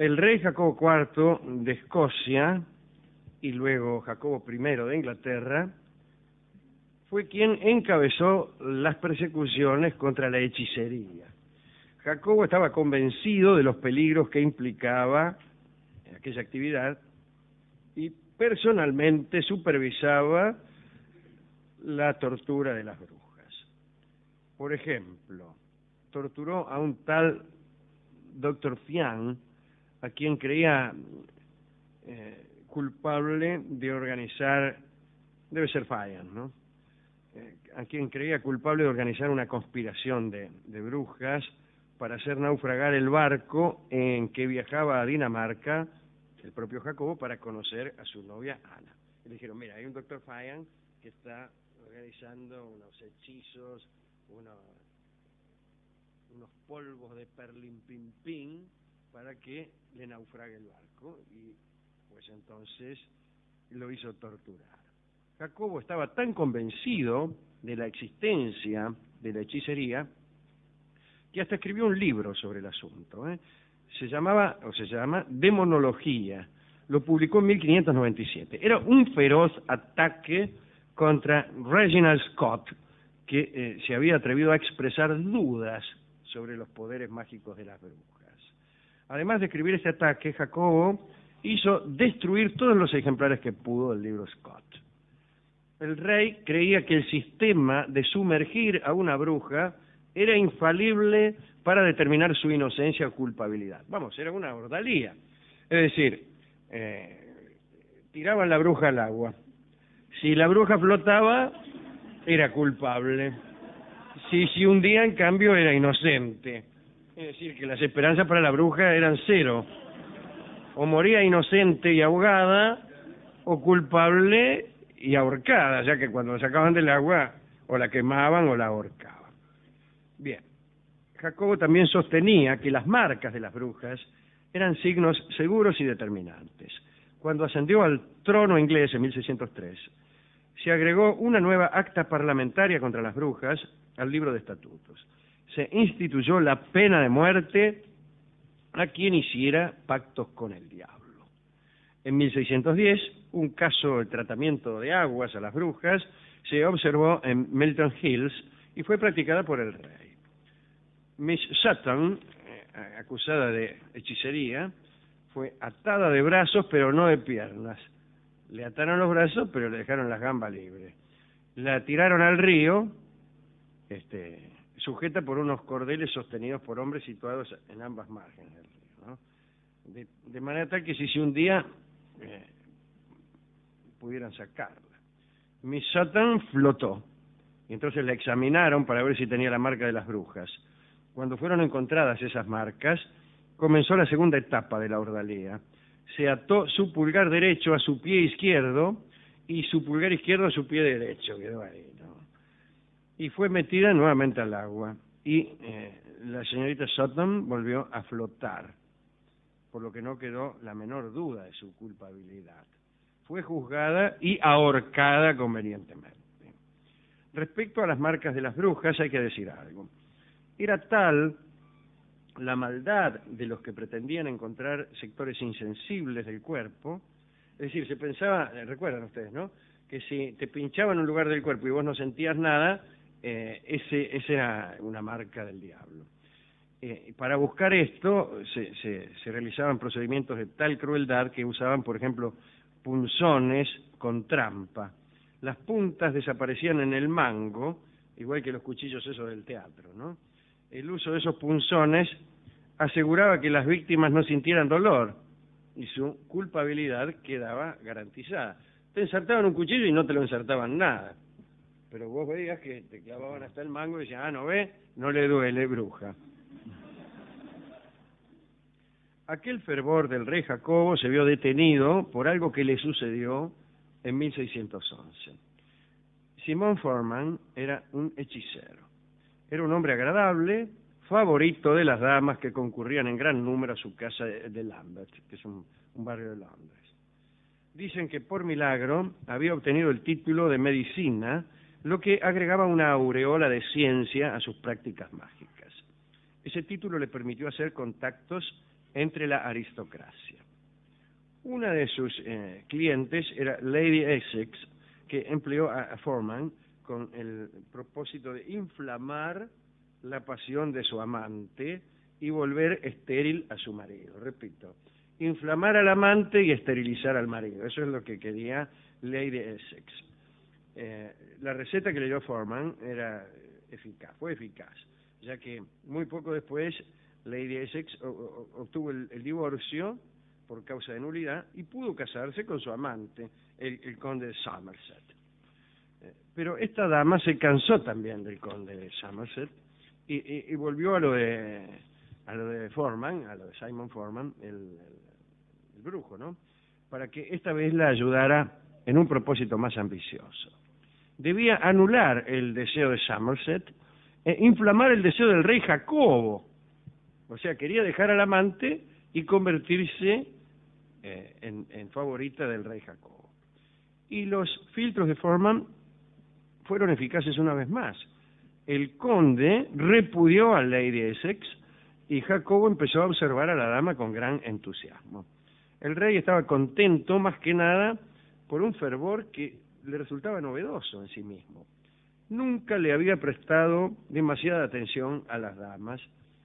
El rey Jacobo IV de Escocia y luego Jacobo I de Inglaterra fue quien encabezó las persecuciones contra la hechicería. Jacobo estaba convencido de los peligros que implicaba aquella actividad y personalmente supervisaba la tortura de las brujas. Por ejemplo, torturó a un tal Dr. Fian, a quien creía culpable de organizar, debe ser Fian, ¿no? A quien creía culpable de organizar una conspiración de brujas para hacer naufragar el barco en que viajaba a Dinamarca el propio Jacobo para conocer a su novia Ana. Y le dijeron, mira, hay un doctor Fian que está organizando unos hechizos, unos polvos de perlimpimpín para que le naufrague el barco, y pues entonces lo hizo torturar. Jacobo estaba tan convencido de la existencia de la hechicería que hasta escribió un libro sobre el asunto. Se llama Demonología. Lo publicó en 1597. Era un feroz ataque contra Reginald Scott, que se había atrevido a expresar dudas sobre los poderes mágicos de las brujas. Además de escribir este ataque, Jacobo hizo destruir todos los ejemplares que pudo del libro Scott. El rey creía que el sistema de sumergir a una bruja era infalible para determinar su inocencia o culpabilidad. Vamos, era una ordalía. Es decir, tiraban la bruja al agua. Si la bruja flotaba, era culpable. Si hundía, en cambio, era inocente. Es decir, que las esperanzas para la bruja eran cero. O moría inocente y ahogada, o culpable y ahorcada, ya que cuando la sacaban del agua, o la quemaban o la ahorcaban. Bien, Jacobo también sostenía que las marcas de las brujas eran signos seguros y determinantes. Cuando ascendió al trono inglés en 1603, se agregó una nueva acta parlamentaria contra las brujas al libro de estatutos. Se instituyó la pena de muerte a quien hiciera pactos con el diablo. En 1610, un caso de tratamiento de aguas a las brujas se observó en Milton Hills y fue practicada por el rey. Miss Sutton, acusada de hechicería, fue atada de brazos pero no de piernas. Le ataron los brazos pero le dejaron las gambas libres. La tiraron al río, sujeta por unos cordeles sostenidos por hombres situados en ambas márgenes del río, ¿no? De manera tal que si se hundía, pudieran sacarla. Miss Sutton flotó, y entonces la examinaron para ver si tenía la marca de las brujas. Cuando fueron encontradas esas marcas, comenzó la segunda etapa de la ordalía. Se ató su pulgar derecho a su pie izquierdo y su pulgar izquierdo a su pie derecho, quedó ahí, ¿no? Y fue metida nuevamente al agua, y la señorita Sutton volvió a flotar, por lo que no quedó la menor duda de su culpabilidad. Fue juzgada y ahorcada convenientemente. Respecto a las marcas de las brujas hay que decir algo. Era tal la maldad de los que pretendían encontrar sectores insensibles del cuerpo, es decir, se pensaba, recuerdan ustedes, ¿no?, que si te pinchaban un lugar del cuerpo y vos no sentías nada, esa era una marca del diablo. Para buscar esto se realizaban procedimientos de tal crueldad que usaban, por ejemplo, punzones con trampa. Las puntas desaparecían en el mango, igual que los cuchillos esos del teatro, ¿no? El uso de esos punzones aseguraba que las víctimas no sintieran dolor y su culpabilidad quedaba garantizada. Te ensartaban un cuchillo y no te lo ensartaban nada, pero vos veías que te clavaban hasta el mango y decían, ¿no ve? No le duele, bruja. Aquel fervor del rey Jacobo se vio detenido por algo que le sucedió en 1611. Simon Forman era un hechicero. Era un hombre agradable, favorito de las damas que concurrían en gran número a su casa de Lambeth, que es un barrio de Londres. Dicen que por milagro había obtenido el título de medicina, lo que agregaba una aureola de ciencia a sus prácticas mágicas. Ese título le permitió hacer contactos entre la aristocracia. Una de sus clientes era Lady Essex, que empleó a Forman con el propósito de inflamar la pasión de su amante y volver estéril a su marido. Repito, inflamar al amante y esterilizar al marido. Eso es lo que quería Lady Essex. La receta que le dio Forman era fue eficaz, ya que muy poco después Lady Essex obtuvo el divorcio por causa de nulidad y pudo casarse con su amante, el conde de Somerset. Pero esta dama se cansó también del conde de Somerset y volvió a lo de Forman, a lo de Simon Forman, el brujo, ¿no? Para que esta vez la ayudara en un propósito más ambicioso. Debía anular el deseo de Somerset e inflamar el deseo del rey Jacobo. O sea, quería dejar al amante y convertirse en favorita del rey Jacobo. Y los filtros de Forman fueron eficaces una vez más. El conde repudió a Lady Essex y Jacobo empezó a observar a la dama con gran entusiasmo. El rey estaba contento más que nada por un fervor que le resultaba novedoso en sí mismo. Nunca le había prestado demasiada atención a las damas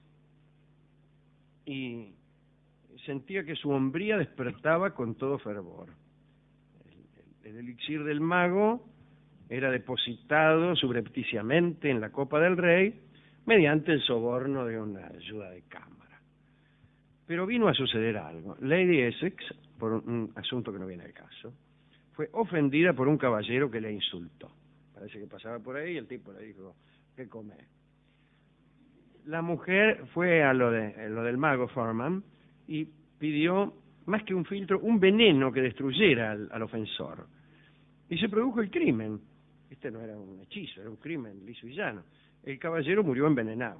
y sentía que su hombría despertaba con todo fervor. El elixir del mago era depositado subrepticiamente en la copa del rey mediante el soborno de una ayuda de cámara. Pero vino a suceder algo. Lady Essex, por un asunto que no viene al caso, fue ofendida por un caballero que le insultó. Parece que pasaba por ahí y el tipo le dijo, ¿qué comer? La mujer fue a lo del mago Forman y pidió, más que un filtro, un veneno que destruyera al ofensor. Y se produjo el crimen. Este no era un hechizo, era un crimen liso y llano. El caballero murió envenenado.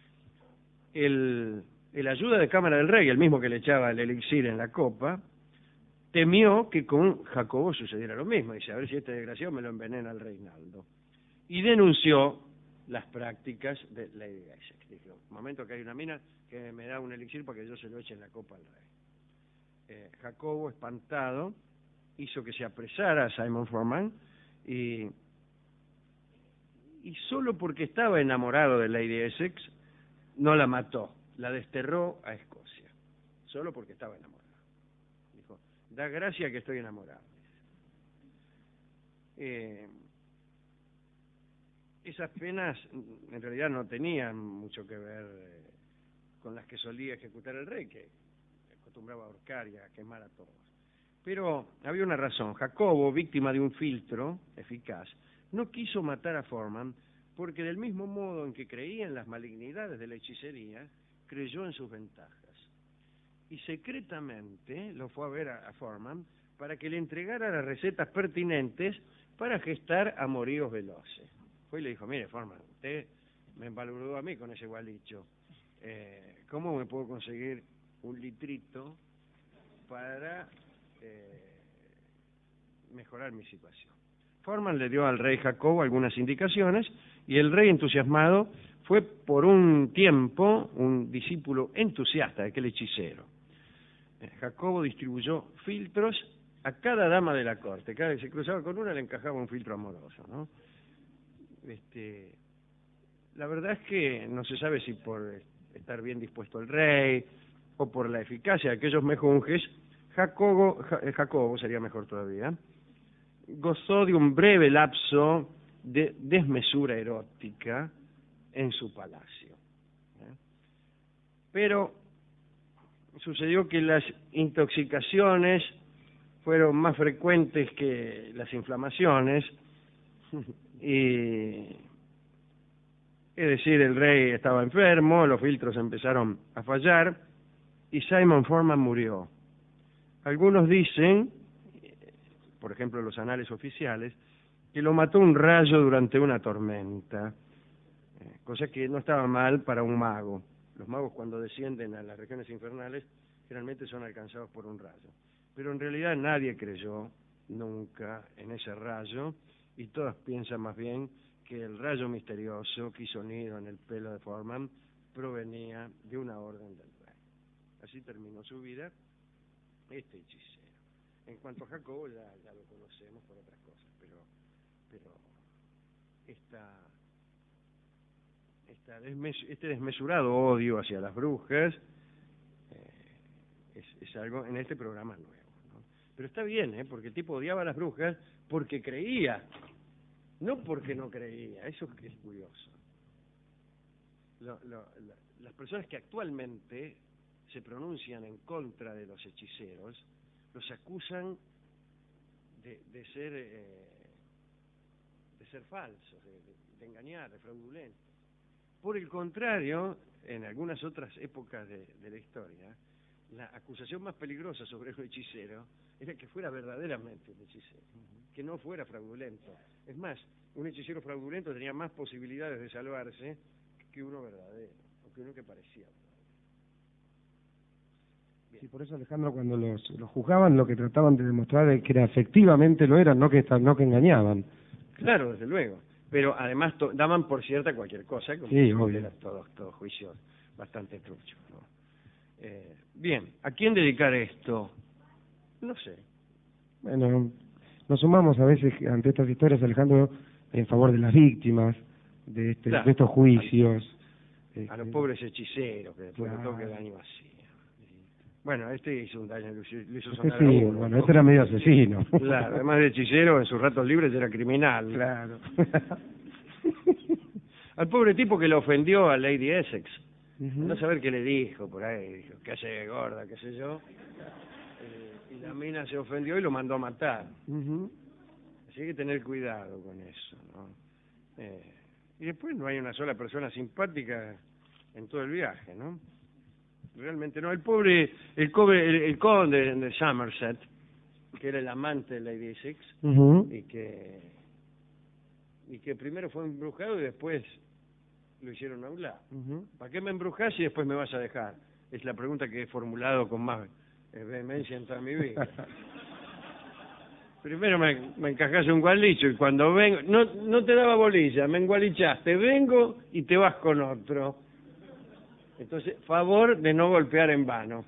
El ayuda de cámara del rey, el mismo que le echaba el elixir en la copa, temió que con Jacobo sucediera lo mismo. Dice, a ver si este desgraciado me lo envenena al Reinaldo. Y denunció las prácticas de Lady Essex. Dijo, un momento que hay una mina que me da un elixir para que yo se lo eche en la copa al rey. Jacobo, espantado, hizo que se apresara a Simon Forman y solo porque estaba enamorado de Lady Essex, no la mató, la desterró a Escocia, solo porque estaba enamorado. Dijo, da gracia que estoy enamorado. Esas penas en realidad no tenían mucho que ver con las que solía ejecutar el rey, que acostumbraba a ahorcar y a quemar a todos. Pero había una razón. Jacobo, víctima de un filtro eficaz, no quiso matar a Forman porque del mismo modo en que creía en las malignidades de la hechicería, creyó en sus ventajas. Y secretamente lo fue a ver a Forman para que le entregara las recetas pertinentes para gestar amoríos veloces. Fue y le dijo, mire Forman, usted me embalurdó a mí con ese gualicho. ¿Cómo me puedo conseguir un litrito para mejorar mi situación? Forman le dio al rey Jacobo algunas indicaciones y el rey, entusiasmado, fue por un tiempo un discípulo entusiasta de aquel hechicero. Jacobo distribuyó filtros a cada dama de la corte. Cada vez que se cruzaba con una le encajaba un filtro amoroso, ¿no? La verdad es que no se sabe si por estar bien dispuesto el rey o por la eficacia de aquellos mejunjes, Jacobo sería mejor todavía, gozó de un breve lapso de desmesura erótica en su palacio. Pero sucedió que las intoxicaciones fueron más frecuentes que las inflamaciones y, es decir, el rey estaba enfermo, los filtros empezaron a fallar y Simon Forman murió. Algunos dicen, por ejemplo los anales oficiales, que lo mató un rayo durante una tormenta, cosa que no estaba mal para un mago. Los magos cuando descienden a las regiones infernales generalmente son alcanzados por un rayo. Pero en realidad nadie creyó nunca en ese rayo y todos piensan más bien que el rayo misterioso que hizo nido en el pelo de Forman provenía de una orden del rey. Así terminó su vida este hechicero. En cuanto a Jacobo, ya lo conocemos por otras cosas, pero este desmesurado odio hacia las brujas es algo en este programa nuevo, ¿no? Pero está bien, porque el tipo odiaba a las brujas porque creía, no porque no creía. Eso es curioso. Las personas que actualmente se pronuncian en contra de los hechiceros los acusan de ser falsos, de engañar, de fraudulentos. Por el contrario, en algunas otras épocas de la historia, la acusación más peligrosa sobre un hechicero era que fuera verdaderamente un hechicero, que no fuera fraudulento. Es más, un hechicero fraudulento tenía más posibilidades de salvarse que uno verdadero, o que uno que parecía verdadero. Sí, por eso, Alejandro, cuando los juzgaban, lo que trataban de demostrar es que efectivamente lo eran, no que engañaban. Claro, desde luego. Pero además daban por cierta cualquier cosa, como sí, obvio. Eran todos juicios bastante truchos, ¿no? Bien, ¿a quién dedicar esto? No sé. Bueno, nos sumamos a veces ante estas historias, Alejandro, en favor de las víctimas de Claro, de estos juicios. A los pobres hechiceros, que después claro. de todo que daño hacían. Bueno, este hizo un daño, lo hizo Este sonar sí, a uno, bueno, ¿no? este era medio asesino. Claro, además de hechicero, en sus ratos libres era criminal. Claro. Al pobre tipo que le ofendió a Lady Essex. Uh-huh. No saber qué le dijo por ahí, dijo, ¿qué hace gorda, qué sé yo? Y la mina se ofendió y lo mandó a matar. Uh-huh. Así que hay que tener cuidado con eso, ¿no? Y después no hay una sola persona simpática en todo el viaje, ¿no? Realmente no. El conde de Somerset, que era el amante de Lady Essex, Uh-huh. y que primero fue embrujado y después lo hicieron a un lado. Uh-huh. ¿Para qué me embrujas y después me vas a dejar? Es la pregunta que he formulado con más vehemencia en toda mi vida. Primero me encajaste un gualicho y cuando vengo, no te daba bolilla, me engualichaste, vengo y te vas con otro. Entonces, favor de no golpear en vano.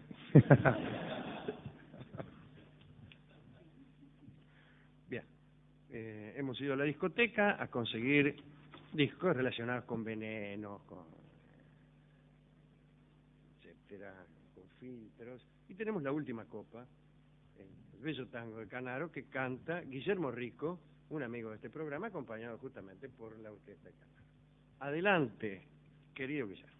Bien, hemos ido a la discoteca a conseguir discos relacionados con venenos, etcétera, con filtros, y tenemos la última copa, el bello tango de Canaro, que canta Guillermo Rico, un amigo de este programa, acompañado justamente por la orquesta de Canaro. Adelante, querido Guillermo.